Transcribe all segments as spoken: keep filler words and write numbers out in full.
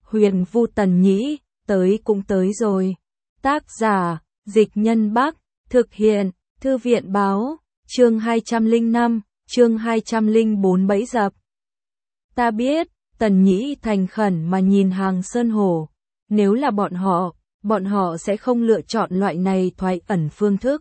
Huyền Vu Tần Nhĩ, tới cũng tới rồi. Tác giả, Dịch Nhân Bắc, thực hiện, Thư viện Báo, chương hai trăm lẻ năm, chương hai trăm lẻ bốn bẫy dập. Ta biết, Tần Nhĩ thành khẩn mà nhìn Hàng Sơn Hổ. Nếu là bọn họ, bọn họ sẽ không lựa chọn loại này thoái ẩn phương thức.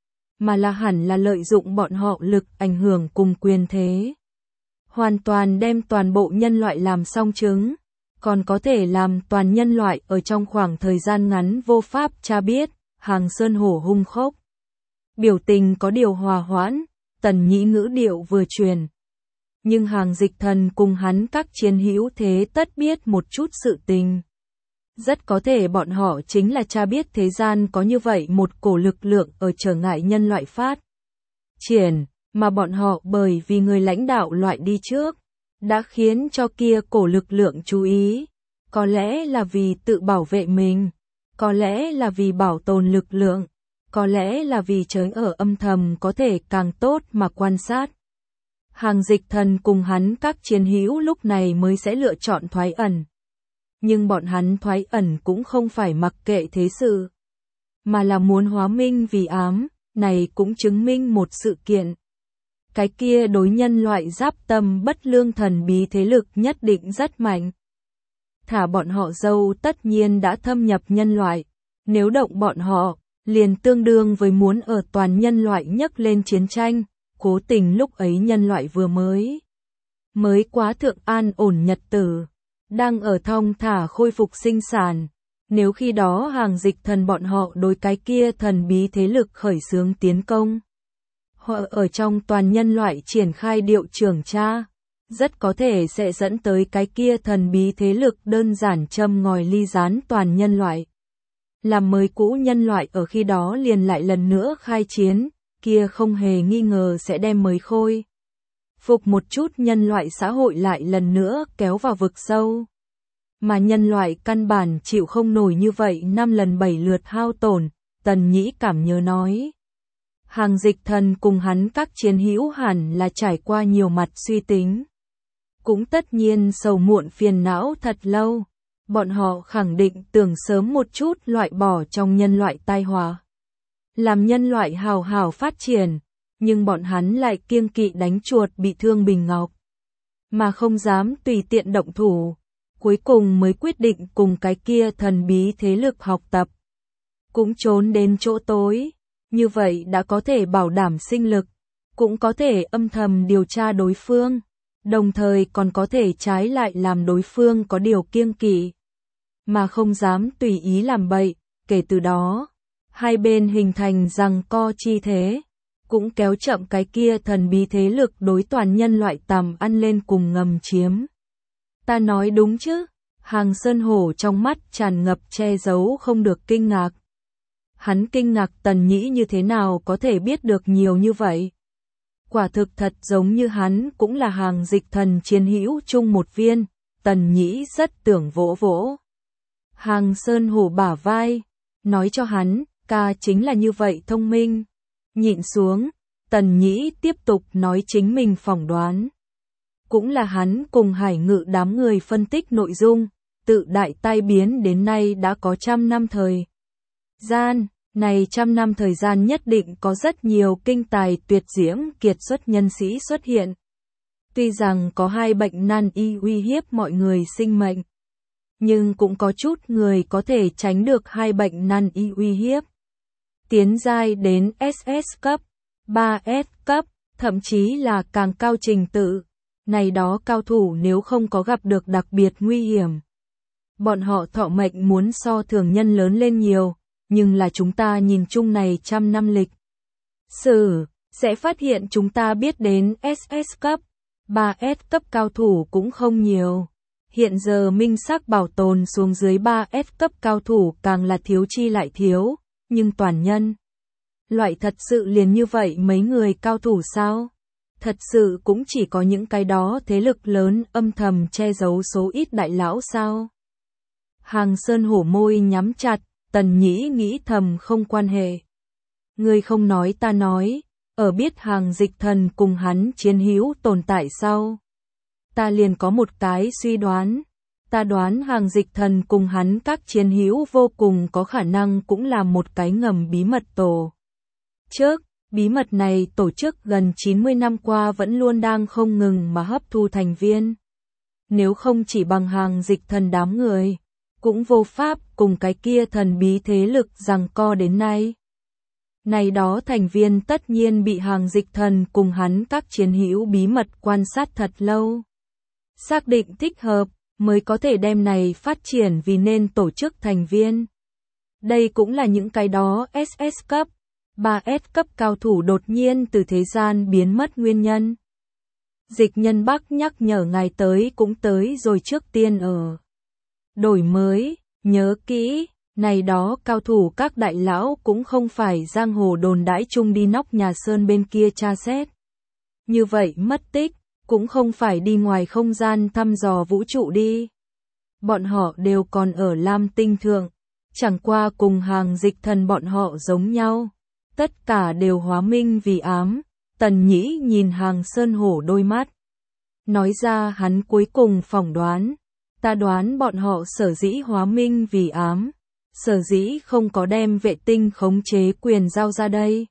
Mà là hẳn là lợi dụng bọn họ lực ảnh hưởng cùng quyền thế. Hoàn toàn đem toàn bộ nhân loại làm song chứng. Còn có thể làm toàn nhân loại ở trong khoảng thời gian ngắn vô pháp tra biết, Hàng Sơn Hổ hung khốc. Biểu tình có điều hòa hoãn, Tần Nhĩ ngữ điệu vừa truyền. Nhưng Hàng Dịch Thần cùng hắn các chiến hữu thế tất biết một chút sự tình. Rất có thể bọn họ chính là tra biết thế gian có như vậy một cổ lực lượng ở trở ngại nhân loại phát triển, mà bọn họ bởi vì người lãnh đạo loại đi trước, đã khiến cho kia cổ lực lượng chú ý. Có lẽ là vì tự bảo vệ mình, có lẽ là vì bảo tồn lực lượng, có lẽ là vì tránh ở âm thầm có thể càng tốt mà quan sát. Hàng Dịch Thần cùng hắn các chiến hữu lúc này mới sẽ lựa chọn thoái ẩn. Nhưng bọn hắn thoái ẩn cũng không phải mặc kệ thế sự, mà là muốn hóa minh vì ám, này cũng chứng minh một sự kiện. Cái kia đối nhân loại giáp tâm bất lương thần bí thế lực nhất định rất mạnh. Thả bọn họ dâu tất nhiên đã thâm nhập nhân loại, nếu động bọn họ, liền tương đương với muốn ở toàn nhân loại nhấc lên chiến tranh, cố tình lúc ấy nhân loại vừa mới. Mới quá thượng an ổn nhật tử, đang ở thong thả khôi phục sinh sản. Nếu khi đó Hàng Dịch Thần bọn họ đối cái kia thần bí thế lực khởi xướng tiến công, họ ở trong toàn nhân loại triển khai điệu trưởng tra, rất có thể sẽ dẫn tới cái kia thần bí thế lực đơn giản châm ngòi ly gián toàn nhân loại. Làm mới cũ nhân loại ở khi đó liền lại lần nữa khai chiến, kia không hề nghi ngờ sẽ đem mới khôi phục một chút nhân loại xã hội lại lần nữa kéo vào vực sâu. Mà nhân loại căn bản chịu không nổi như vậy năm lần bảy lượt hao tổn, Tần Nhĩ cảm nhớ nói. Hàng Dịch Thần cùng hắn các chiến hữu hẳn là trải qua nhiều mặt suy tính. Cũng tất nhiên sầu muộn phiền não thật lâu, bọn họ khẳng định tưởng sớm một chút loại bỏ trong nhân loại tai họa. Làm nhân loại hào hào phát triển, nhưng bọn hắn lại kiêng kỵ đánh chuột bị thương Bình Ngọc. Mà không dám tùy tiện động thủ, cuối cùng mới quyết định cùng cái kia thần bí thế lực học tập. Cũng trốn đến chỗ tối, như vậy đã có thể bảo đảm sinh lực, cũng có thể âm thầm điều tra đối phương, đồng thời còn có thể trái lại làm đối phương có điều kiêng kỵ, mà không dám tùy ý làm bậy. Kể từ đó, hai bên hình thành giằng co chi thế, cũng kéo chậm cái kia thần bí thế lực đối toàn nhân loại tầm ăn lên cùng ngầm chiếm. Ta nói đúng chứ? Hàng Sơn Hổ trong mắt tràn ngập che giấu không được kinh ngạc. Hắn kinh ngạc Tần Nhĩ như thế nào có thể biết được nhiều như vậy. Quả thực thật giống như hắn cũng là Hàng Dịch Thần chiến hữu chung một viên, Tần Nhĩ rất tưởng vỗ vỗ Hàng Sơn Hổ bả vai, nói cho hắn, ca chính là như vậy thông minh. Nhịn xuống, Tần Nhĩ tiếp tục nói chính mình phỏng đoán. Cũng là hắn cùng Hải Ngự đám người phân tích nội dung, tự đại tai biến đến nay đã có trăm năm thời gian, này trăm năm thời gian nhất định có rất nhiều kinh tài tuyệt diễm kiệt xuất nhân sĩ xuất hiện. Tuy rằng có hai bệnh nan y uy hiếp mọi người sinh mệnh, nhưng cũng có chút người có thể tránh được hai bệnh nan y uy hiếp. Tiến giai đến ét ét cấp, ba S cấp, thậm chí là càng cao trình tự. Này đó cao thủ nếu không có gặp được đặc biệt nguy hiểm, bọn họ thọ mệnh muốn so thường nhân lớn lên nhiều, nhưng là chúng ta nhìn chung này trăm năm lịch sử, sẽ phát hiện chúng ta biết đến ét ét cấp, ba S cấp cao thủ cũng không nhiều. Hiện giờ minh xác bảo tồn xuống dưới ba S cấp cao thủ càng là thiếu chi lại thiếu, nhưng toàn nhân loại thật sự liền như vậy mấy người cao thủ sao? Thật sự cũng chỉ có những cái đó thế lực lớn âm thầm che giấu số ít đại lão sao? Hàng Sơn Hổ môi nhắm chặt, Tần Nhĩ nghĩ thầm không quan hệ. Ngươi không nói ta nói, ở biết Hàng Dịch Thần cùng hắn chiến hữu tồn tại sau. Ta liền có một cái suy đoán, Ta đoán Hàng Dịch Thần cùng hắn các chiến hữu vô cùng có khả năng cũng là một cái ngầm bí mật tổ chức. Bí mật này tổ chức gần chín mươi năm qua vẫn luôn đang không ngừng mà hấp thu thành viên. Nếu không chỉ bằng Hàng Dịch Thần đám người, cũng vô pháp cùng cái kia thần bí thế lực giằng co đến nay. Này đó thành viên tất nhiên bị Hàng Dịch Thần cùng hắn các chiến hữu bí mật quan sát thật lâu. Xác định thích hợp, mới có thể đem này phát triển vì nên tổ chức thành viên. Đây cũng là những cái đó ét ét cấp, ba S cấp cao thủ đột nhiên từ thế gian biến mất nguyên nhân. Dịch Nhân Bắc nhắc nhở ngài tới cũng tới rồi, trước tiên ở đổi mới, nhớ kỹ, này đó cao thủ các đại lão cũng không phải giang hồ đồn đãi chung đi nóc nhà sơn bên kia tra xét. Như vậy mất tích, cũng không phải đi ngoài không gian thăm dò vũ trụ đi. Bọn họ đều còn ở Lam Tinh thượng, chẳng qua cùng Hàng Dịch Thần bọn họ giống nhau. Tất cả đều hóa minh vì ám. Tần Nhĩ nhìn Hàng Sơn Hổ đôi mắt, nói ra hắn cuối cùng phỏng đoán. Ta đoán bọn họ sở dĩ hóa minh vì ám, sở dĩ không có đem vệ tinh khống chế quyền giao ra đây,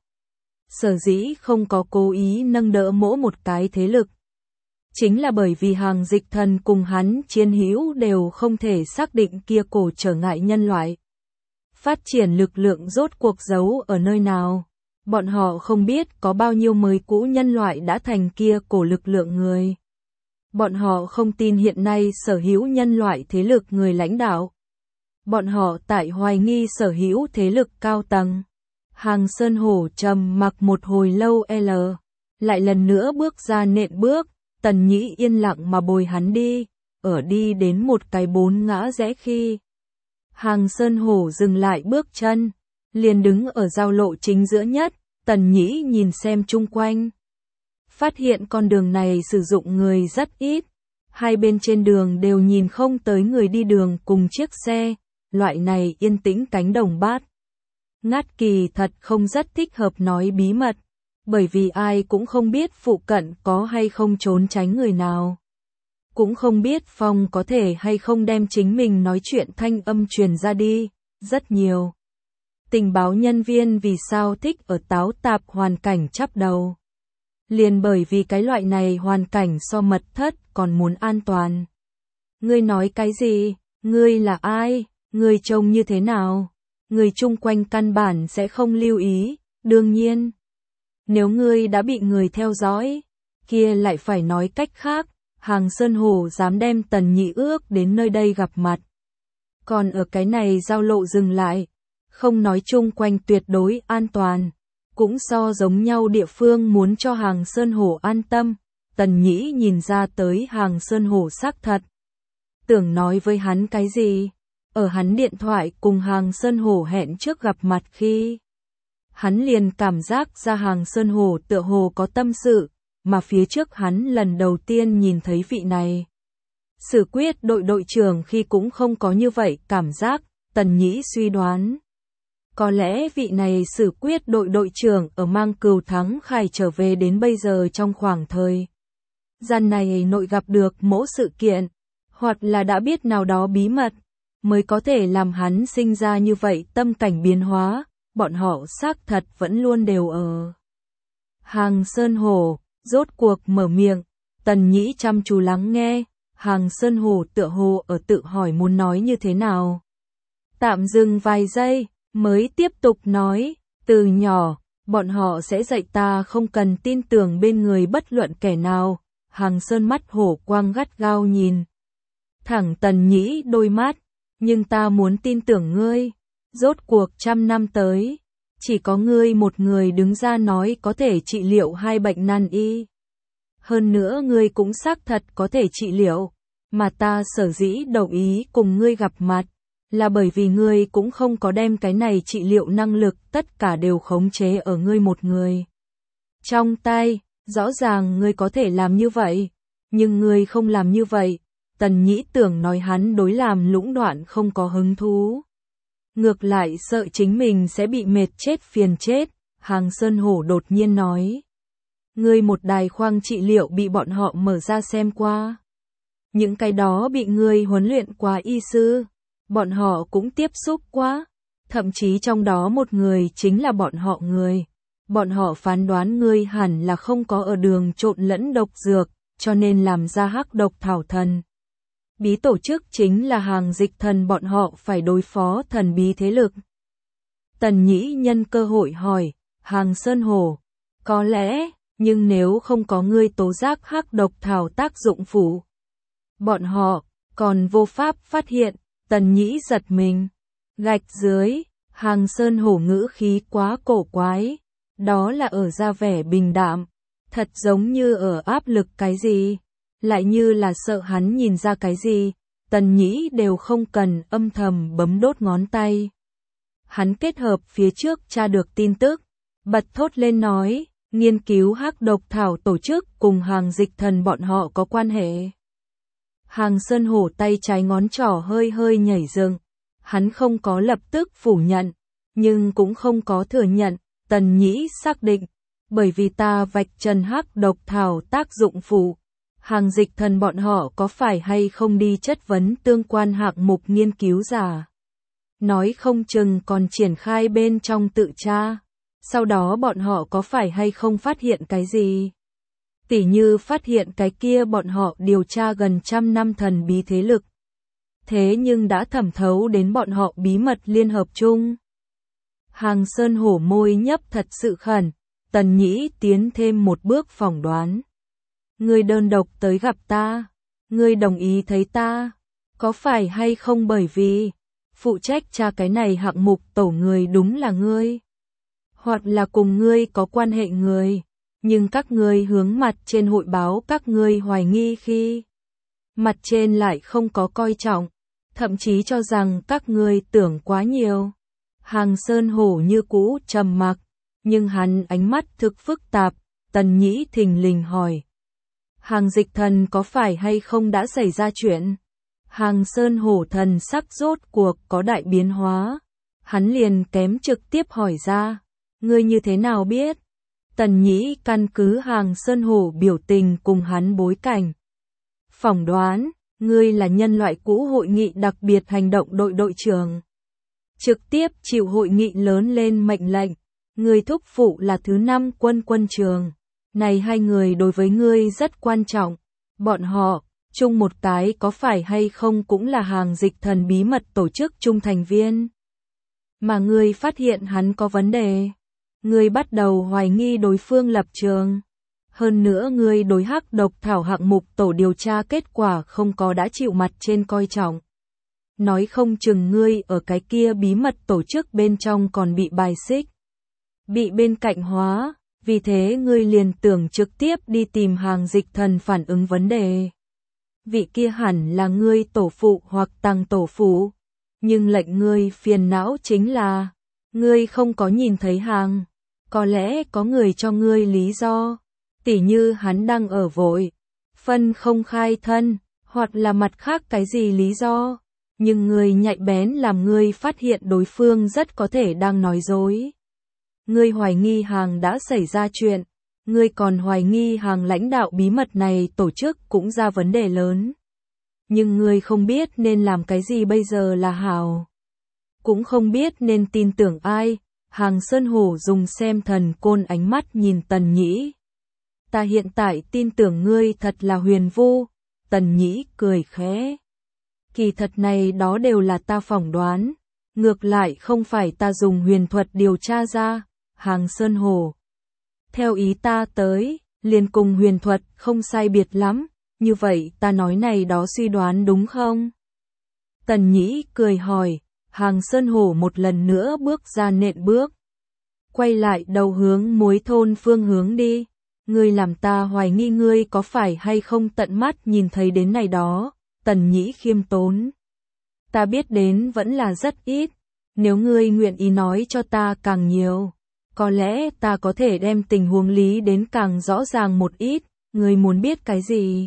sở dĩ không có cố ý nâng đỡ mỗi một cái thế lực, chính là bởi vì Hàng Dịch Thần cùng hắn chiến hữu đều không thể xác định kia cổ trở ngại nhân loại phát triển lực lượng rốt cuộc giấu ở nơi nào. Bọn họ không biết có bao nhiêu mới cũ nhân loại đã thành kia cổ lực lượng người. Bọn họ không tin hiện nay sở hữu nhân loại thế lực người lãnh đạo. Bọn họ tại hoài nghi sở hữu thế lực cao tầng. Hàng Sơn Hổ trầm mặc một hồi lâu L. Lại lần nữa bước ra nện bước, Tần Nhĩ yên lặng mà bồi hắn đi, ở đi đến một cái bốn ngã rẽ khi. Hàng Sơn Hổ dừng lại bước chân, liền đứng ở giao lộ chính giữa nhất, Tần Nhĩ nhìn xem chung quanh. Phát hiện con đường này sử dụng người rất ít, hai bên trên đường đều nhìn không tới người đi đường cùng chiếc xe, loại này yên tĩnh cánh đồng bát. Ngát kỳ thật không rất thích hợp nói bí mật, bởi vì ai cũng không biết phụ cận có hay không trốn tránh người nào. Cũng không biết Phong có thể hay không đem chính mình nói chuyện thanh âm truyền ra đi, rất nhiều. Tình báo nhân viên vì sao thích ở táo tạp hoàn cảnh chắp đầu. Liền bởi vì cái loại này hoàn cảnh so mật thất còn muốn an toàn. Ngươi nói cái gì? Ngươi là ai? Ngươi trông như thế nào? Người chung quanh căn bản sẽ không lưu ý, đương nhiên. Nếu ngươi đã bị người theo dõi, kia lại phải nói cách khác, Hàng Sơn Hổ dám đem Tần Nhĩ ước đến nơi đây gặp mặt. Còn ở cái này giao lộ dừng lại, không nói chung quanh tuyệt đối an toàn, cũng so giống nhau địa phương muốn cho Hàng Sơn Hổ an tâm. Tần Nhĩ nhìn ra tới Hàng Sơn Hổ xác thật. Tưởng nói với hắn cái gì? Ở hắn điện thoại cùng Hàng Sơn Hổ hẹn trước gặp mặt khi, hắn liền cảm giác ra Hàng Sơn Hổ tựa hồ có tâm sự, mà phía trước hắn lần đầu tiên nhìn thấy vị này. Sử quyết đội đội trưởng khi cũng không có như vậy cảm giác, Tần Nhĩ suy đoán. Có lẽ vị này Sử quyết đội đội trưởng ở Mang Cừu Thắng Khải trở về đến bây giờ trong khoảng thời gian này nội gặp được mỗi sự kiện, hoặc là đã biết nào đó bí mật, mới có thể làm hắn sinh ra như vậy tâm cảnh biến hóa. Bọn họ xác thật vẫn luôn đều ở. Hàng Sơn Hổ rốt cuộc mở miệng, Tần Nhĩ chăm chú lắng nghe, Hàng Sơn Hổ tựa hồ ở tự hỏi muốn nói như thế nào. Tạm dừng vài giây, mới tiếp tục nói, từ nhỏ, bọn họ sẽ dạy ta không cần tin tưởng bên người bất luận kẻ nào. Hàng Sơn mắt hổ quang gắt gao nhìn thẳng Tần Nhĩ đôi mắt, nhưng ta muốn tin tưởng ngươi. Rốt cuộc trăm năm tới, chỉ có ngươi một người đứng ra nói có thể trị liệu hai bệnh nan y. Hơn nữa ngươi cũng xác thật có thể trị liệu, mà ta sở dĩ đồng ý cùng ngươi gặp mặt, là bởi vì ngươi cũng không có đem cái này trị liệu năng lực tất cả đều khống chế ở ngươi một người trong tay. Rõ ràng ngươi có thể làm như vậy, nhưng ngươi không làm như vậy. Tần Nhĩ tưởng nói hắn đối làm lũng đoạn không có hứng thú. Ngược lại sợ chính mình sẽ bị mệt chết phiền chết. Hàng Sơn Hổ đột nhiên nói. Ngươi một đài khoang trị liệu bị bọn họ mở ra xem qua. Những cái đó bị ngươi huấn luyện quá y sư, bọn họ cũng tiếp xúc quá, thậm chí trong đó một người chính là bọn họ người. Bọn họ phán đoán ngươi hẳn là không có ở đường trộn lẫn độc dược, cho nên làm ra hắc độc thảo thần. Bí tổ chức chính là hàng dịch thần bọn họ phải đối phó thần bí thế lực. Tần Nhĩ nhân cơ hội hỏi, Hàng Sơn Hổ, có lẽ, nhưng nếu không có ngươi tố giác hắc độc thảo tác dụng phụ, bọn họ còn vô pháp phát hiện. Tần Nhĩ giật mình, gạch dưới, Hàng Sơn Hổ ngữ khí quá cổ quái, đó là ở ra vẻ bình đạm, thật giống như ở áp lực cái gì, lại như là sợ hắn nhìn ra cái gì. Tần Nhĩ đều không cần âm thầm bấm đốt ngón tay. Hắn kết hợp phía trước tra được tin tức, bật thốt lên nói, nghiên cứu hắc độc thảo tổ chức cùng hàng dịch thần bọn họ có quan hệ. Hàng Sơn Hổ tay trái ngón trỏ hơi hơi nhảy dựng, hắn không có lập tức phủ nhận, nhưng cũng không có thừa nhận. Tần Nhĩ xác định, bởi vì ta vạch trần hắc độc thảo tác dụng phụ, hàng dịch thần bọn họ có phải hay không đi chất vấn tương quan hạng mục nghiên cứu giả. Nói không chừng còn triển khai bên trong tự tra, sau đó bọn họ có phải hay không phát hiện cái gì. Tỉ như phát hiện cái kia bọn họ điều tra gần trăm năm thần bí thế lực. Thế nhưng đã thẩm thấu đến bọn họ bí mật liên hợp chung. Hàng Sơn Hổ môi nhấp thật sự khẩn, Tần Nhĩ tiến thêm một bước phỏng đoán. Ngươi đơn độc tới gặp ta, ngươi đồng ý thấy ta, có phải hay không bởi vì phụ trách tra cái này hạng mục tổ người đúng là ngươi, hoặc là cùng ngươi có quan hệ người, nhưng các ngươi hướng mặt trên hội báo các ngươi hoài nghi khi mặt trên lại không có coi trọng, thậm chí cho rằng các ngươi tưởng quá nhiều. Hàng Sơn Hổ như cũ trầm mặc, nhưng hắn ánh mắt thực phức tạp. Tần Nhĩ thình lình hỏi, Hàng dịch thần có phải hay không đã xảy ra chuyện? Hàng Sơn Hổ thần sắc rốt cuộc có đại biến hóa, hắn liền kém trực tiếp hỏi ra, ngươi như thế nào biết? Tần Nhĩ căn cứ Hàng Sơn Hổ biểu tình cùng hắn bối cảnh, phỏng đoán, ngươi là nhân loại cũ hội nghị đặc biệt hành động đội đội trưởng, trực tiếp chịu hội nghị lớn lên mệnh lệnh, ngươi thúc phụ là thứ năm quân quân trường, này hai người đối với ngươi rất quan trọng, bọn họ, chung một cái có phải hay không cũng là hàng dịch thần bí mật tổ chức chung thành viên. Mà ngươi phát hiện hắn có vấn đề, ngươi bắt đầu hoài nghi đối phương lập trường. Hơn nữa ngươi đối hắc độc thảo hạng mục tổ điều tra kết quả không có đã chịu mặt trên coi trọng. Nói không chừng ngươi ở cái kia bí mật tổ chức bên trong còn bị bài xích, bị bên cạnh hóa, vì thế ngươi liền tưởng trực tiếp đi tìm hàng dịch thần phản ứng vấn đề. Vị kia hẳn là ngươi tổ phụ hoặc tăng tổ phụ, nhưng lệnh ngươi phiền não chính là, ngươi không có nhìn thấy hàng, có lẽ có người cho ngươi lý do, tỉ như hắn đang ở vội, phân không khai thân, hoặc là mặt khác cái gì lý do. Nhưng ngươi nhạy bén làm ngươi phát hiện đối phương rất có thể đang nói dối. Ngươi hoài nghi hàng đã xảy ra chuyện, ngươi còn hoài nghi hàng lãnh đạo bí mật này tổ chức cũng ra vấn đề lớn. Nhưng ngươi không biết nên làm cái gì bây giờ là hảo. Cũng không biết nên tin tưởng ai. Hàng Sơn Hổ dùng xem thần côn ánh mắt nhìn Tần Nhĩ. Ta hiện tại tin tưởng ngươi thật là huyền vu. Tần Nhĩ cười khẽ. Kỳ thật này đó đều là ta phỏng đoán, ngược lại không phải ta dùng huyền thuật điều tra ra. Hàng Sơn Hổ, theo ý ta tới, liền cùng huyền thuật không sai biệt lắm, như vậy ta nói này đó suy đoán đúng không? Tần Nhĩ cười hỏi, Hàng Sơn Hổ một lần nữa bước ra nện bước, quay lại đầu hướng muối thôn phương hướng đi. Ngươi làm ta hoài nghi ngươi có phải hay không tận mắt nhìn thấy đến này đó. Tần Nhĩ khiêm tốn, ta biết đến vẫn là rất ít, nếu ngươi nguyện ý nói cho ta càng nhiều, có lẽ ta có thể đem tình huống lý đến càng rõ ràng một ít. Ngươi muốn biết cái gì?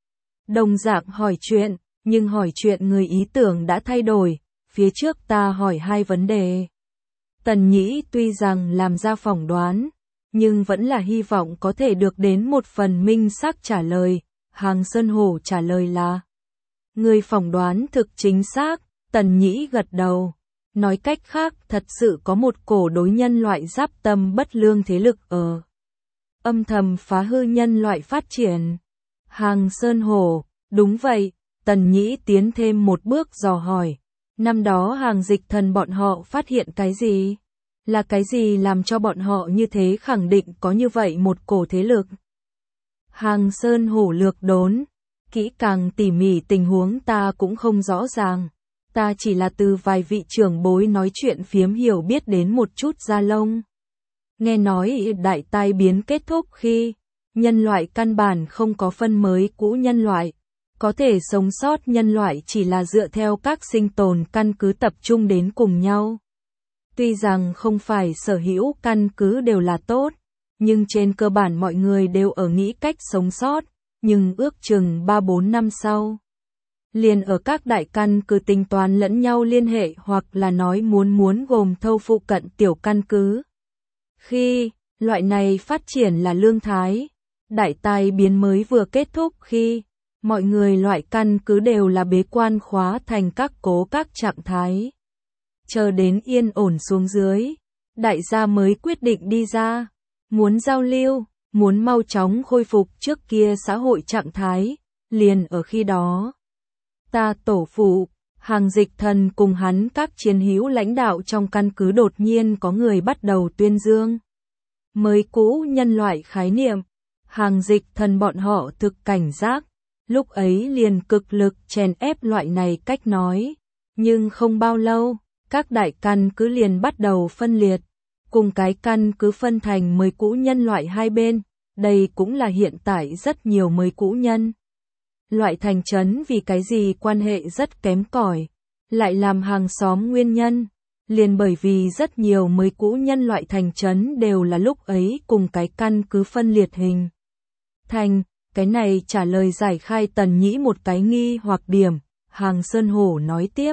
Đồng dạng hỏi chuyện, nhưng hỏi chuyện người ý tưởng đã thay đổi, phía trước ta hỏi hai vấn đề. Tần Nhĩ tuy rằng làm ra phỏng đoán, nhưng vẫn là hy vọng có thể được đến một phần minh xác trả lời. Hàng Sơn Hổ trả lời là, Người phỏng đoán thực chính xác, Tần Nhĩ gật đầu. Nói cách khác, thật sự có một cổ đối nhân loại giáp tâm bất lương thế lực ở âm thầm phá hư nhân loại phát triển. Hàng Sơn Hổ, đúng vậy, Tần Nhĩ tiến thêm một bước dò hỏi. Năm đó Hàng Dịch Thần bọn họ phát hiện cái gì? Là cái gì làm cho bọn họ như thế khẳng định có như vậy một cổ thế lực? Hàng Sơn Hổ lược đốn, kỹ càng tỉ mỉ tình huống ta cũng không rõ ràng. Ta chỉ là từ vài vị trưởng bối nói chuyện phiếm hiểu biết đến một chút da lông. Nghe nói đại tai biến kết thúc khi nhân loại căn bản không có phân mới cũ nhân loại. Có thể sống sót nhân loại chỉ là dựa theo các sinh tồn căn cứ tập trung đến cùng nhau. Tuy rằng không phải sở hữu căn cứ đều là tốt, nhưng trên cơ bản mọi người đều ở nghĩ cách sống sót, nhưng ước chừng ba bốn năm sau. Liền ở các đại căn cứ tính toán lẫn nhau liên hệ hoặc là nói muốn muốn gồm thâu phụ cận tiểu căn cứ. Khi loại này phát triển là lương thái, đại tai biến mới vừa kết thúc khi mọi người loại căn cứ đều là bế quan khóa thành các cố các trạng thái. Chờ đến yên ổn xuống dưới, đại gia mới quyết định đi ra, muốn giao lưu, muốn mau chóng khôi phục trước kia xã hội trạng thái, liền ở khi đó. Ta tổ phụ, Hàng Dịch Thần cùng hắn các chiến hữu lãnh đạo trong căn cứ đột nhiên có người bắt đầu tuyên dương. Mới cũ nhân loại khái niệm, Hàng Dịch Thần bọn họ thực cảnh giác, lúc ấy liền cực lực chèn ép loại này cách nói. Nhưng không bao lâu, các đại căn cứ liền bắt đầu phân liệt, cùng cái căn cứ phân thành mới cũ nhân loại hai bên, đây cũng là hiện tại rất nhiều mới cũ nhân. Loại thành trấn vì cái gì quan hệ rất kém cỏi, lại làm hàng xóm nguyên nhân, liền bởi vì rất nhiều mới cũ nhân loại thành trấn đều là lúc ấy cùng cái căn cứ phân liệt hình. Thành, cái này trả lời giải khai Tần Nhĩ một cái nghi hoặc điểm, Hàng Sơn Hổ nói tiếp.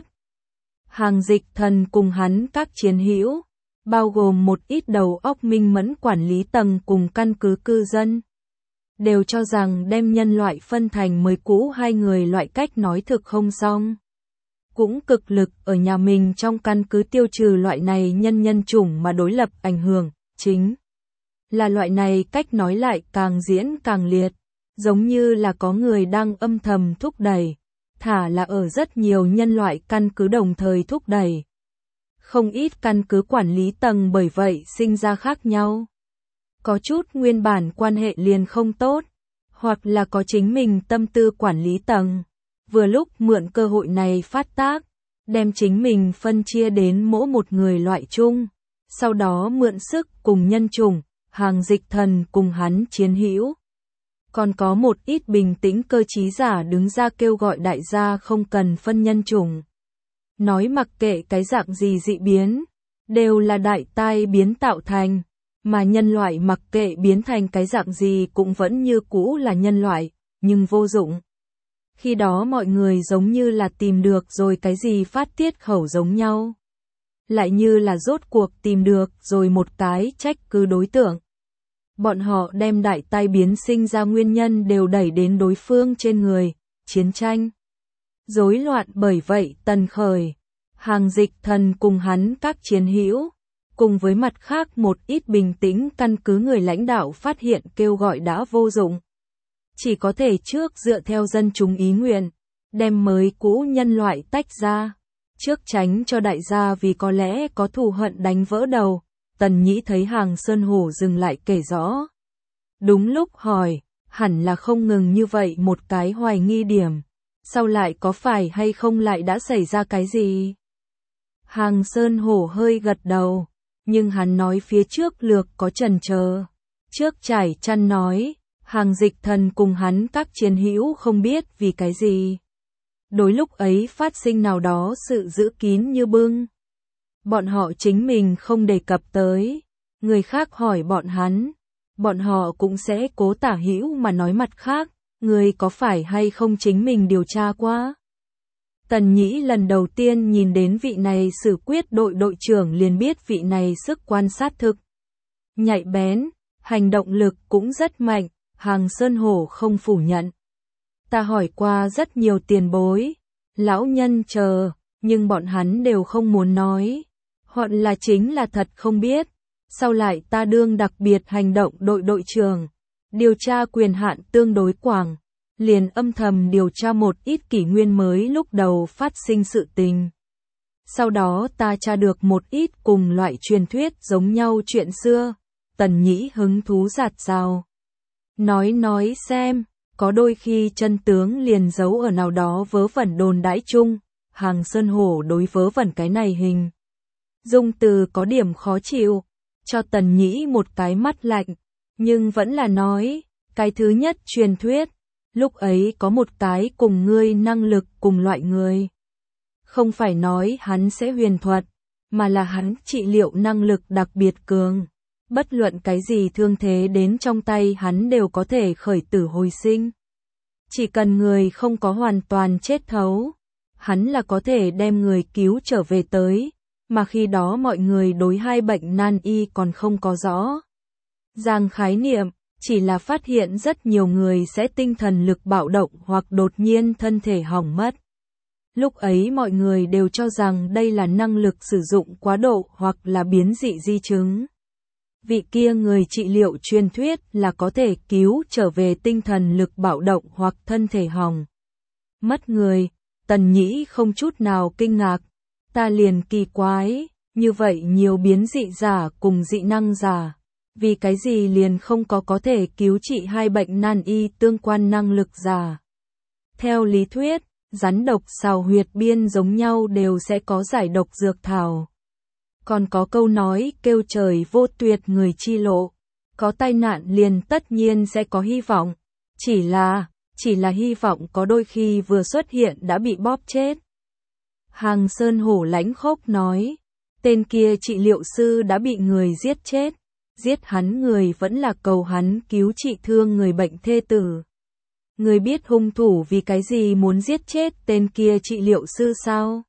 Hàng Dịch Thần cùng hắn các chiến hữu, bao gồm một ít đầu óc minh mẫn quản lý tầng cùng căn cứ cư dân, đều cho rằng đem nhân loại phân thành mới cũ hai người loại cách nói thực không xong. Cũng cực lực ở nhà mình trong căn cứ tiêu trừ loại này nhân nhân chủng mà đối lập ảnh hưởng, chính là loại này cách nói lại càng diễn càng liệt, giống như là có người đang âm thầm thúc đẩy, thả là ở rất nhiều nhân loại căn cứ đồng thời thúc đẩy. Không ít căn cứ quản lý tầng bởi vậy sinh ra khác nhau. Có chút nguyên bản quan hệ liền không tốt, hoặc là có chính mình tâm tư quản lý tầng, vừa lúc mượn cơ hội này phát tác, đem chính mình phân chia đến mỗi một người loại chung, sau đó mượn sức cùng nhân chủng, Hàng Dịch Thần cùng hắn chiến hữu. Còn có một ít bình tĩnh cơ trí giả đứng ra kêu gọi đại gia không cần phân nhân chủng. Nói mặc kệ cái dạng gì dị biến, đều là đại tai biến tạo thành, mà nhân loại mặc kệ biến thành cái dạng gì cũng vẫn như cũ là nhân loại, nhưng vô dụng. Khi đó mọi người giống như là tìm được rồi cái gì phát tiết khẩu giống nhau. Lại như là rốt cuộc tìm được rồi một cái trách cứ đối tượng. Bọn họ đem đại tai biến sinh ra nguyên nhân đều đẩy đến đối phương trên người, chiến tranh. Rối loạn bởi vậy Tần khởi, Hàng Dịch Thần cùng hắn các chiến hữu, cùng với mặt khác một ít bình tĩnh căn cứ người lãnh đạo phát hiện kêu gọi đã vô dụng. Chỉ có thể trước dựa theo dân chúng ý nguyện, đem mới cũ nhân loại tách ra, trước tránh cho đại gia vì có lẽ có thù hận đánh vỡ đầu. Tần Nhĩ thấy Hàng Sơn Hổ dừng lại kể rõ. Đúng lúc hỏi, hẳn là không ngừng như vậy một cái hoài nghi điểm, sau lại có phải hay không lại đã xảy ra cái gì? Hàng Sơn Hổ hơi gật đầu, nhưng hắn nói phía trước lược có chần chờ. Trước trải chăn nói, Hàng Dịch Thần cùng hắn các chiến hữu không biết vì cái gì. Đối lúc ấy phát sinh nào đó sự giữ kín như bưng. Bọn họ chính mình không đề cập tới, người khác hỏi bọn hắn, bọn họ cũng sẽ cố tả hữu mà nói mặt khác, người có phải hay không chính mình điều tra qua. Tần Nhĩ lần đầu tiên nhìn đến vị này xử quyết đội đội trưởng liền biết vị này sức quan sát thực nhạy bén, hành động lực cũng rất mạnh, Hàng Sơn Hổ không phủ nhận. Ta hỏi qua rất nhiều tiền bối, lão nhân chờ, nhưng bọn hắn đều không muốn nói. Hoặc là chính là thật không biết. Sau lại ta đương đặc biệt hành động đội đội trưởng, điều tra quyền hạn tương đối quảng, liền âm thầm điều tra một ít kỷ nguyên mới lúc đầu phát sinh sự tình. Sau đó ta tra được một ít cùng loại truyền thuyết giống nhau chuyện xưa. Tần Nhĩ hứng thú giạt rào. Nói nói xem, có đôi khi chân tướng liền giấu ở nào đó vớ vẩn đồn đãi chung. Hàng Sơn Hổ đối vớ vẩn cái này hình dung từ có điểm khó chịu, cho Tần Nhĩ một cái mắt lạnh, nhưng vẫn là nói, cái thứ nhất truyền thuyết, lúc ấy có một cái cùng ngươi năng lực cùng loại người. Không phải nói hắn sẽ huyền thuật, mà là hắn trị liệu năng lực đặc biệt cường. Bất luận cái gì thương thế đến trong tay hắn đều có thể khởi tử hồi sinh. Chỉ cần người không có hoàn toàn chết thấu, hắn là có thể đem người cứu trở về tới, mà khi đó mọi người đối hai bệnh nan y còn không có rõ ràng khái niệm, chỉ là phát hiện rất nhiều người sẽ tinh thần lực bạo động hoặc đột nhiên thân thể hỏng mất. Lúc ấy mọi người đều cho rằng đây là năng lực sử dụng quá độ hoặc là biến dị di chứng. Vị kia người trị liệu truyền thuyết là có thể cứu trở về tinh thần lực bạo động hoặc thân thể hỏng mất người. Tần Nhĩ không chút nào kinh ngạc. Ta liền kỳ quái, như vậy nhiều biến dị giả cùng dị năng giả, vì cái gì liền không có có thể cứu trị hai bệnh nan y tương quan năng lực giả. Theo lý thuyết, rắn độc xào huyệt biên giống nhau đều sẽ có giải độc dược thảo. Còn có câu nói kêu trời vô tuyệt người chi lộ, có tai nạn liền tất nhiên sẽ có hy vọng, chỉ là, chỉ là hy vọng có đôi khi vừa xuất hiện đã bị bóp chết. Hàng Sơn Hổ lãnh khốc nói, tên kia trị liệu sư đã bị người giết chết, giết hắn người vẫn là cầu hắn cứu trị thương người bệnh thê tử. Người biết hung thủ vì cái gì muốn giết chết tên kia trị liệu sư sao?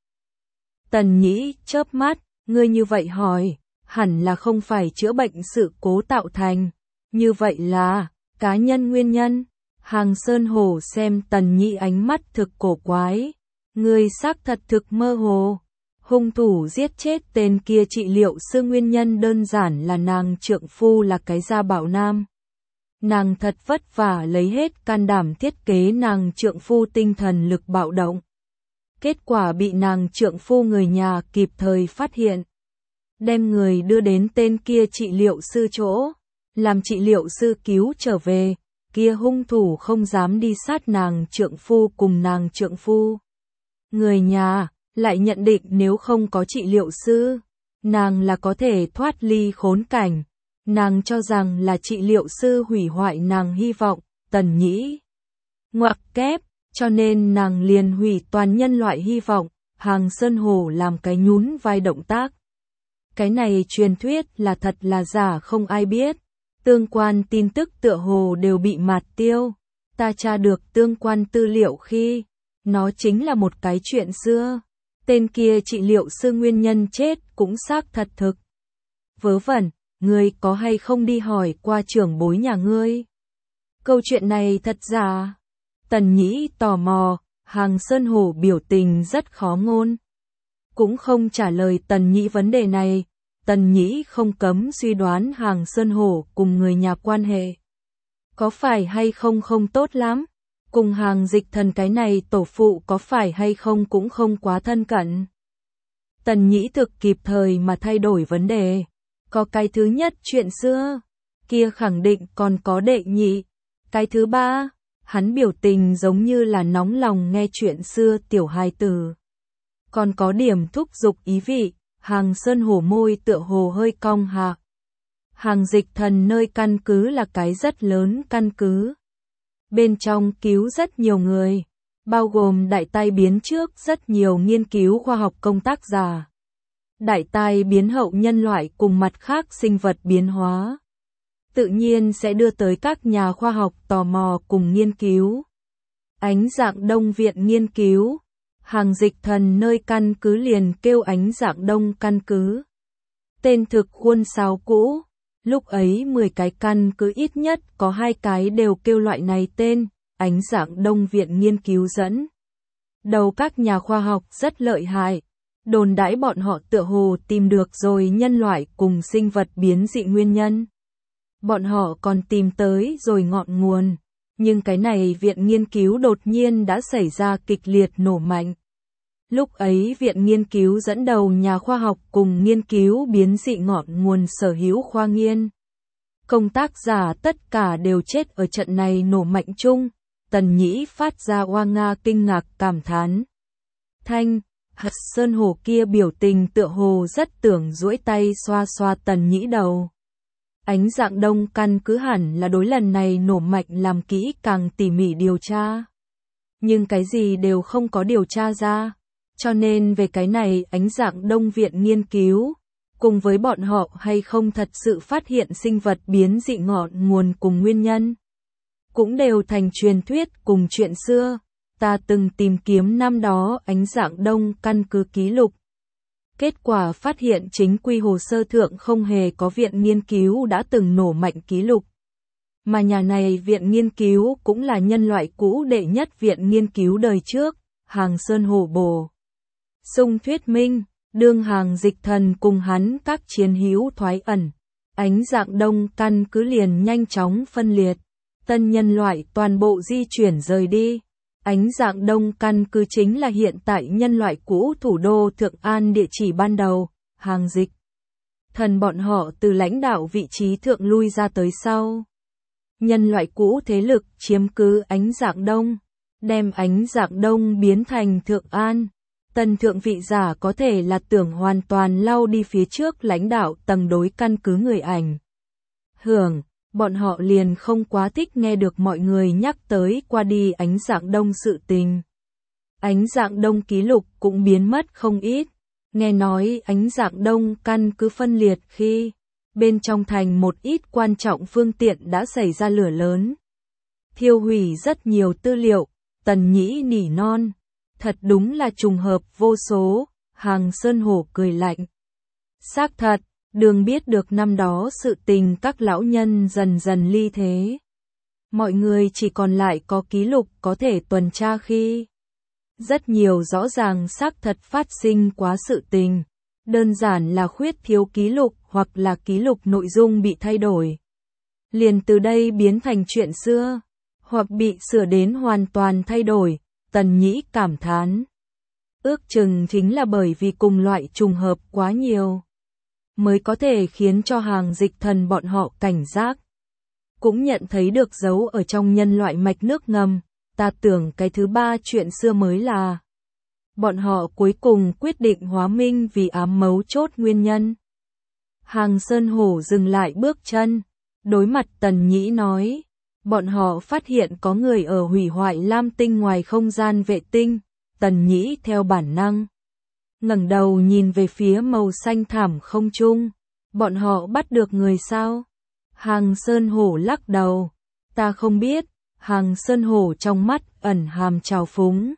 Tần Nhĩ chớp mắt, ngươi như vậy hỏi, hẳn là không phải chữa bệnh sự cố tạo thành, như vậy là cá nhân nguyên nhân. Hàng Sơn Hổ xem Tần Nhĩ ánh mắt thực cổ quái, ngươi xác thật thực mơ hồ. Hung thủ giết chết tên kia trị liệu sư nguyên nhân đơn giản là nàng trượng phu là cái gia bảo nam. Nàng thật vất vả lấy hết can đảm thiết kế nàng trượng phu tinh thần lực bạo động. Kết quả bị nàng trượng phu người nhà kịp thời phát hiện. Đem người đưa đến tên kia trị liệu sư chỗ, làm trị liệu sư cứu trở về, kia hung thủ không dám đi sát nàng trượng phu cùng nàng trượng phu. Người nhà lại nhận định nếu không có trị liệu sư, nàng là có thể thoát ly khốn cảnh. Nàng cho rằng là trị liệu sư hủy hoại nàng hy vọng. Tần Nhĩ ngoặc kép, cho nên nàng liền hủy toàn nhân loại hy vọng. Hàng Sơn Hổ làm cái nhún vai động tác. Cái này truyền thuyết là thật là giả không ai biết. Tương quan tin tức tựa hồ đều bị mạt tiêu. Ta tra được tương quan tư liệu khi nó chính là một cái chuyện xưa. Tên kia trị liệu sư nguyên nhân chết cũng xác thật thực. Vớ vẩn, ngươi có hay không đi hỏi qua trưởng bối nhà ngươi? Câu chuyện này thật giả? Tần Nhĩ tò mò, Hàng Sơn Hổ biểu tình rất khó ngôn. Cũng không trả lời Tần Nhĩ vấn đề này. Tần Nhĩ không cấm suy đoán Hàng Sơn Hổ cùng người nhà quan hệ. Có phải hay không không tốt lắm? Cùng Hàng Dịch Thần cái này tổ phụ có phải hay không cũng không quá thân cận. Tần Nhĩ thực kịp thời mà thay đổi vấn đề. Có cái thứ nhất chuyện xưa, kia khẳng định còn có đệ nhị. Cái thứ ba, hắn biểu tình giống như là nóng lòng nghe chuyện xưa tiểu hài tử. Còn có điểm thúc giục ý vị, Hàng Sơn Hổ môi tựa hồ hơi cong hạ. Hàng Dịch Thần nơi căn cứ là cái rất lớn căn cứ. Bên trong cứu rất nhiều người, bao gồm đại tai biến trước rất nhiều nghiên cứu khoa học công tác giả. Đại tai biến hậu nhân loại cùng mặt khác sinh vật biến hóa. Tự nhiên sẽ đưa tới các nhà khoa học tò mò cùng nghiên cứu. Ánh dạng đông viện nghiên cứu. Hàng Dịch Thần nơi căn cứ liền kêu ánh dạng đông căn cứ. Tên thực khuôn sáo cũ. Lúc ấy mười cái căn cứ ít nhất có hai cái đều kêu loại này tên. Ánh Dạng Đông Viện Nghiên cứu dẫn đầu các nhà khoa học rất lợi hại, đồn đãi bọn họ tựa hồ tìm được rồi nhân loại cùng sinh vật biến dị nguyên nhân. Bọn họ còn tìm tới rồi ngọn nguồn, nhưng cái này viện nghiên cứu đột nhiên đã xảy ra kịch liệt nổ mạnh. Lúc ấy viện nghiên cứu dẫn đầu nhà khoa học cùng nghiên cứu biến dị ngọn nguồn sở hữu khoa nghiên. Công tác giả tất cả đều chết ở trận này nổ mạnh chung. Tần Nhĩ phát ra oa nga kinh ngạc cảm thán. Thanh, Hật Sơn Hồ kia biểu tình tựa hồ rất tưởng duỗi tay xoa xoa Tần Nhĩ đầu. Ánh Dạng Đông căn cứ hẳn là đối lần này nổ mạnh làm kỹ càng tỉ mỉ điều tra. Nhưng cái gì đều không có điều tra ra. Cho nên về cái này Ánh Dạng Đông viện nghiên cứu, cùng với bọn họ hay không thật sự phát hiện sinh vật biến dị ngọn nguồn cùng nguyên nhân, cũng đều thành truyền thuyết cùng chuyện xưa. Ta từng tìm kiếm năm đó Ánh Dạng Đông căn cứ ký lục. Kết quả phát hiện chính quy hồ sơ thượng không hề có viện nghiên cứu đã từng nổ mạnh ký lục. Mà nhà này viện nghiên cứu cũng là nhân loại cũ đệ nhất viện nghiên cứu đời trước, Hàng Sơn Hổ Bồ. Sung thuyết minh, đương Hàng Dịch Thần cùng hắn các chiến hữu thoái ẩn. Ánh Dạng Đông căn cứ liền nhanh chóng phân liệt. Tân nhân loại toàn bộ di chuyển rời đi. Ánh Dạng Đông căn cứ chính là hiện tại nhân loại cũ thủ đô Thượng An địa chỉ ban đầu, Hàng Dịch Thần bọn họ từ lãnh đạo vị trí thượng lui ra tới sau. Nhân loại cũ thế lực chiếm cứ Ánh Dạng Đông, đem Ánh Dạng Đông biến thành Thượng An. Tân thượng vị giả có thể là tưởng hoàn toàn lau đi phía trước lãnh đạo tầng đối căn cứ người ảnh hưởng. Bọn họ liền không quá thích nghe được mọi người nhắc tới qua đi Ánh Dạng Đông sự tình. Ánh Dạng Đông ký lục cũng biến mất không ít. Nghe nói Ánh Dạng Đông căn cứ phân liệt khi bên trong thành một ít quan trọng phương tiện đã xảy ra lửa lớn, thiêu hủy rất nhiều tư liệu. Tần Nhĩ nỉ non, thật đúng là trùng hợp vô số. Hàng Sơn Hổ cười lạnh. Xác thật. Đường biết được năm đó sự tình các lão nhân dần dần ly thế. Mọi người chỉ còn lại có ký lục có thể tuần tra khi rất nhiều rõ ràng xác thật phát sinh quá sự tình. Đơn giản là khuyết thiếu ký lục hoặc là ký lục nội dung bị thay đổi. Liền từ đây biến thành chuyện xưa, hoặc bị sửa đến hoàn toàn thay đổi. Tần Nhĩ cảm thán. Ước chừng chính là bởi vì cùng loại trùng hợp quá nhiều, mới có thể khiến cho Hàng Dịch Thần bọn họ cảnh giác. Cũng nhận thấy được dấu ở trong nhân loại mạch nước ngầm. Ta tưởng cái thứ ba chuyện xưa mới là bọn họ cuối cùng quyết định hóa minh vì ám mấu chốt nguyên nhân. Hàng Sơn Hổ dừng lại bước chân, đối mặt Tần Nhĩ nói, bọn họ phát hiện có người ở hủy hoại Lam Tinh ngoài không gian vệ tinh. Tần Nhĩ theo bản năng ngẩng đầu nhìn về phía màu xanh thảm không trung. Bọn họ bắt được người sao? Hàng Sơn Hổ lắc đầu. Ta không biết. Hàng Sơn Hổ trong mắt ẩn hàm trào phúng.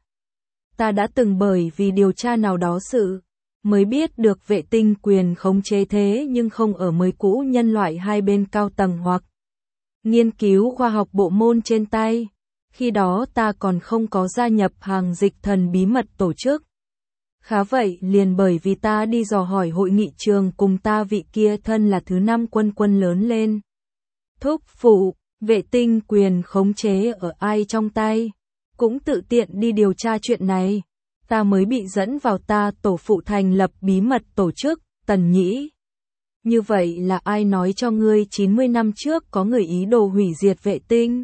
Ta đã từng bởi vì điều tra nào đó sự, mới biết được vệ tinh quyền khống chế thế nhưng không ở mới cũ nhân loại hai bên cao tầng hoặc nghiên cứu khoa học bộ môn trên tay. Khi đó ta còn không có gia nhập Hàng Dịch Thần bí mật tổ chức. Khá vậy liền bởi vì ta đi dò hỏi hội nghị trường cùng ta vị kia thân là thứ năm quân quân lớn lên. Thúc phụ, vệ tinh quyền khống chế ở ai trong tay, cũng tự tiện đi điều tra chuyện này. Ta mới bị dẫn vào ta tổ phụ thành lập bí mật tổ chức. Tần Nhĩ. Như vậy là ai nói cho ngươi chín mươi năm trước có người ý đồ hủy diệt vệ tinh?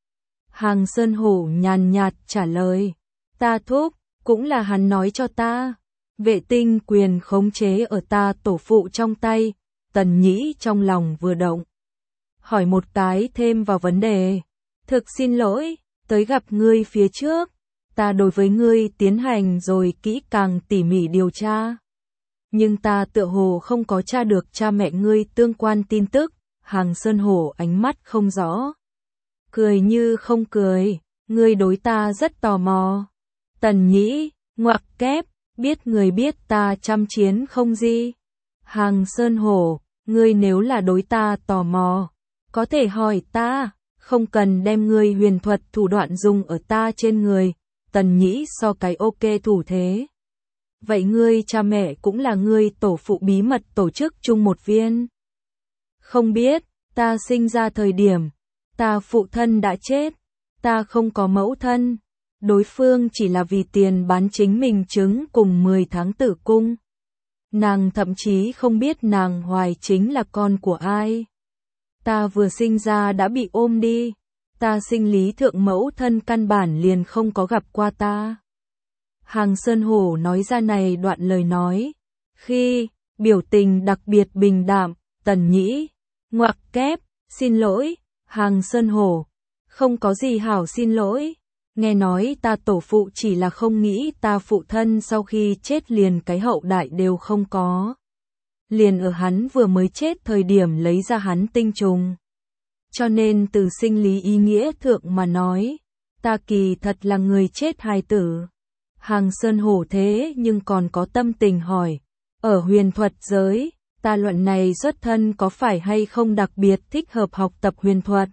Hàng Sơn Hổ nhàn nhạt trả lời. Ta thúc, cũng là hắn nói cho ta. Vệ tinh quyền khống chế ở ta tổ phụ trong tay. Tần Nhĩ trong lòng vừa động. Hỏi một cái thêm vào vấn đề. Thực xin lỗi, tới gặp ngươi phía trước, ta đối với ngươi tiến hành rồi kỹ càng tỉ mỉ điều tra. Nhưng ta tựa hồ không có tra được cha mẹ ngươi tương quan tin tức. Hàng Sơn Hổ ánh mắt không rõ. Cười như không cười, ngươi đối ta rất tò mò. Tần Nhĩ, ngoặc kép, biết người biết ta trăm chiến không di. Hàng Sơn Hổ, ngươi nếu là đối ta tò mò, có thể hỏi ta, Không cần đem ngươi huyền thuật thủ đoạn dùng ở ta trên người, Tần Nhĩ so cái ok thủ thế. Vậy ngươi cha mẹ cũng là ngươi tổ phụ bí mật tổ chức chung một viên. Không biết, ta sinh ra thời điểm, ta phụ thân đã chết, ta không có mẫu thân. Đối phương chỉ là vì tiền bán chính mình trứng cùng mười tháng tử cung. Nàng thậm chí không biết nàng hoài chính là con của ai. Ta vừa sinh ra đã bị ôm đi, ta sinh lý thượng mẫu thân căn bản liền không có gặp qua ta. Hàng Sơn Hổ nói ra này đoạn lời nói, khi, biểu tình đặc biệt bình đạm, Tần Nhĩ, ngoặc kép, xin lỗi, Hàng Sơn Hổ, không có gì hảo xin lỗi. Nghe nói ta tổ phụ chỉ là không nghĩ ta phụ thân sau khi chết liền cái hậu đại đều không có. Liền ở hắn vừa mới chết thời điểm lấy ra hắn tinh trùng. Cho nên từ sinh lý ý nghĩa thượng mà nói, ta kỳ thật là người chết hài tử. Hàng Sơn Hổ thế nhưng còn có tâm tình hỏi, ở huyền thuật giới, ta luận này xuất thân có phải hay không đặc biệt thích hợp học tập huyền thuật?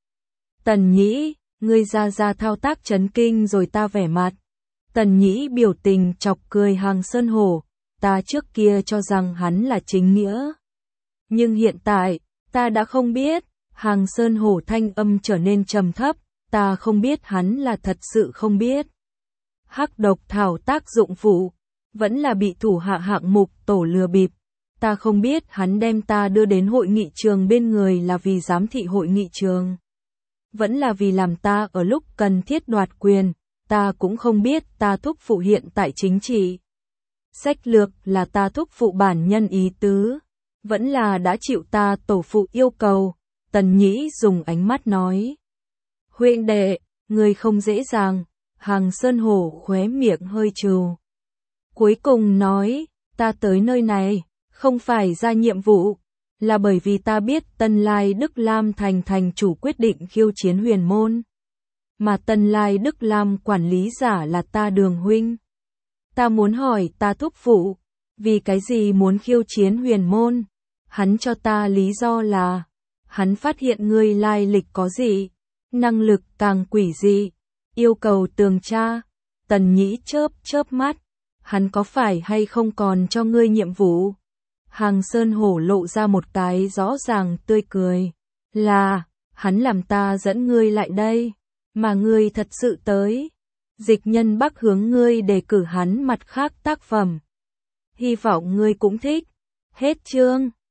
Tần Nhĩ, ngươi ra ra thao tác chấn kinh rồi ta vẻ mặt. Tần Nhĩ biểu tình chọc cười Hàng Sơn Hổ, ta trước kia cho rằng hắn là chính nghĩa. Nhưng hiện tại, ta đã không biết, Hàng Sơn Hổ thanh âm trở nên trầm thấp, ta không biết hắn là thật sự không biết. Hắc độc thảo tác dụng phụ, vẫn là bị thủ hạ hạng mục tổ lừa bịp. Ta không biết hắn đem ta đưa đến hội nghị trường bên người là vì giám thị hội nghị trường. Vẫn là vì làm ta ở lúc cần thiết đoạt quyền, ta cũng không biết ta thúc phụ hiện tại chính trị. Sách lược là ta thúc phụ bản nhân ý tứ, vẫn là đã chịu ta tổ phụ yêu cầu, Tần Nhĩ dùng ánh mắt nói. Huynh đệ, người không dễ dàng, Hàng Sơn Hổ khóe miệng hơi trừ. Cuối cùng nói, ta tới nơi này, không phải ra nhiệm vụ, là bởi vì ta biết Tân Lai Đức Lam thành thành chủ quyết định khiêu chiến huyền môn. Mà Tân Lai Đức Lam quản lý giả là ta Đường huynh. Ta muốn hỏi ta thúc phụ, vì cái gì muốn khiêu chiến huyền môn? Hắn cho ta lý do là, hắn phát hiện ngươi lai lịch có gì, năng lực càng quỷ dị, yêu cầu tường tra. Tần Nhĩ chớp chớp mắt, hắn có phải hay không còn cho ngươi nhiệm vụ? Hàng Sơn Hổ lộ ra một cái rõ ràng tươi cười, là, hắn làm ta dẫn ngươi lại đây, mà ngươi thật sự tới. Dịch Nhân Bắc hướng ngươi đề cử hắn mặt khác tác phẩm. Hy vọng ngươi cũng thích. Hết chương.